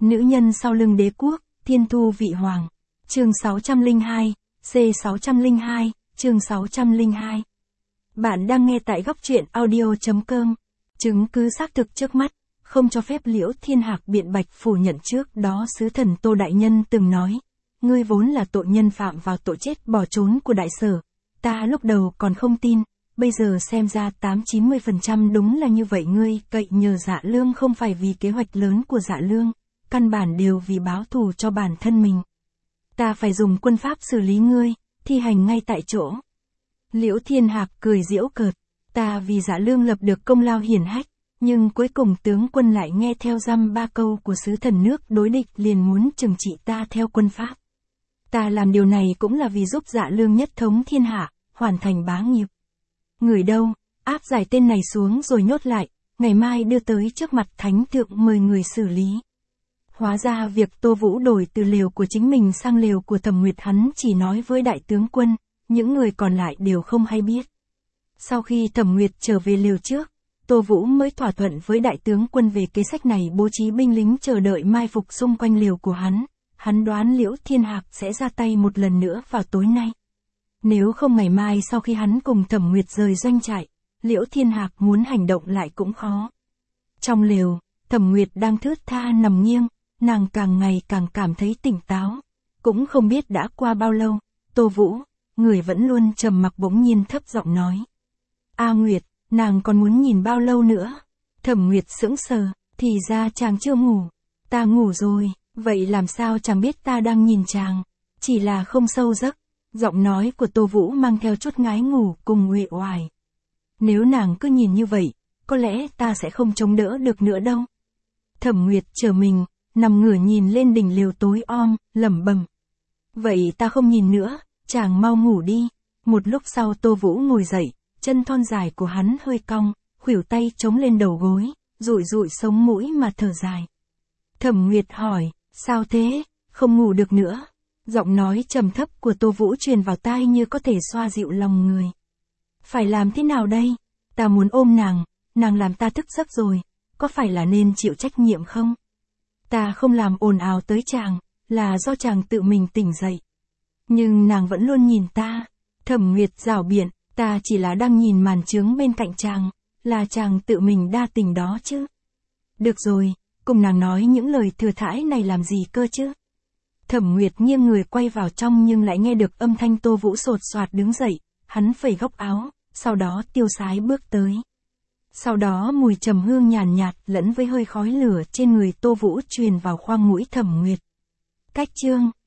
Nữ nhân sau lưng đế quốc, thiên thu vị hoàng. Chương 602, C602, chương 602. Bạn đang nghe tại góc truyện audio.com. Chứng cứ xác thực trước mắt, không cho phép Liễu Thiên Hạc biện bạch phủ nhận trước đó sứ thần Tô Đại Nhân từng nói. Ngươi vốn là tội nhân phạm vào tội chết bỏ trốn của đại sở. Ta lúc đầu còn không tin, bây giờ xem ra 80-90% đúng là như vậy. Ngươi cậy nhờ Dạ Lương không phải vì kế hoạch lớn của Dạ Lương, căn bản đều vì báo thù cho bản thân mình. Ta phải dùng quân pháp xử lý ngươi, thi hành ngay tại chỗ. Liễu Thiên Hạc cười giễu cợt, ta vì Dạ Lương lập được công lao hiển hách, nhưng cuối cùng tướng quân lại nghe theo dăm ba câu của sứ thần nước đối địch liền muốn trừng trị ta theo quân pháp. Ta làm điều này cũng là vì giúp Dạ Lương nhất thống thiên hạ, hoàn thành bá nghiệp. Người đâu, áp giải tên này xuống rồi nhốt lại, ngày mai đưa tới trước mặt thánh thượng mời người xử lý. Hóa ra việc Tô Vũ đổi từ lều của chính mình sang lều của Thẩm Nguyệt hắn chỉ nói với đại tướng quân, những người còn lại đều không hay biết. Sau khi Thẩm Nguyệt trở về lều trước, Tô Vũ mới thỏa thuận với đại tướng quân về kế sách này, bố trí binh lính chờ đợi mai phục xung quanh lều của hắn. Hắn đoán Liễu Thiên Hạc sẽ ra tay một lần nữa vào tối nay. Nếu không ngày mai sau khi hắn cùng Thẩm Nguyệt rời doanh trại, Liễu Thiên Hạc muốn hành động lại cũng khó. Trong lều, Thẩm Nguyệt đang thướt tha nằm nghiêng, nàng càng ngày càng cảm thấy tỉnh táo. Cũng không biết đã qua bao lâu, Tô Vũ, người vẫn luôn trầm mặc bỗng nhiên thấp giọng nói. A Nguyệt, nàng còn muốn nhìn bao lâu nữa? Thẩm Nguyệt sững sờ, thì ra chàng chưa ngủ. Ta ngủ rồi, vậy làm sao chàng biết ta đang nhìn chàng? Chỉ là không sâu giấc. Giọng nói của Tô Vũ mang theo chút ngái ngủ cùng uể oải. Nếu nàng cứ nhìn như vậy, có lẽ ta sẽ không chống đỡ được nữa đâu. Thẩm Nguyệt chờ mình, nằm ngửa nhìn lên đỉnh lều tối om, lẩm bẩm. Vậy ta không nhìn nữa, chàng mau ngủ đi. Một lúc sau Tô Vũ ngồi dậy, chân thon dài của hắn hơi cong, khuỷu tay chống lên đầu gối, rụi rụi sống mũi mà thở dài. Thẩm Nguyệt hỏi, sao thế, không ngủ được nữa? Giọng nói trầm thấp của Tô Vũ truyền vào tai như có thể xoa dịu lòng người. Phải làm thế nào đây? Ta muốn ôm nàng làm ta thức giấc rồi, có phải là nên chịu trách nhiệm không? Ta không làm ồn ào tới chàng, là do chàng tự mình tỉnh dậy. Nhưng nàng vẫn luôn nhìn ta. Thẩm Nguyệt rảo biện, ta chỉ là đang nhìn màn trướng bên cạnh chàng, là chàng tự mình đa tình đó chứ. Được rồi, cùng nàng nói những lời thừa thãi này làm gì cơ chứ? Thẩm Nguyệt nghiêng người quay vào trong nhưng lại nghe được âm thanh Tô Vũ sột soạt đứng dậy, hắn phẩy góc áo, sau đó tiêu sái bước tới. Sau đó mùi trầm hương nhàn nhạt lẫn với hơi khói lửa trên người Tô Vũ truyền vào khoang mũi Thẩm Nguyệt. Cách chương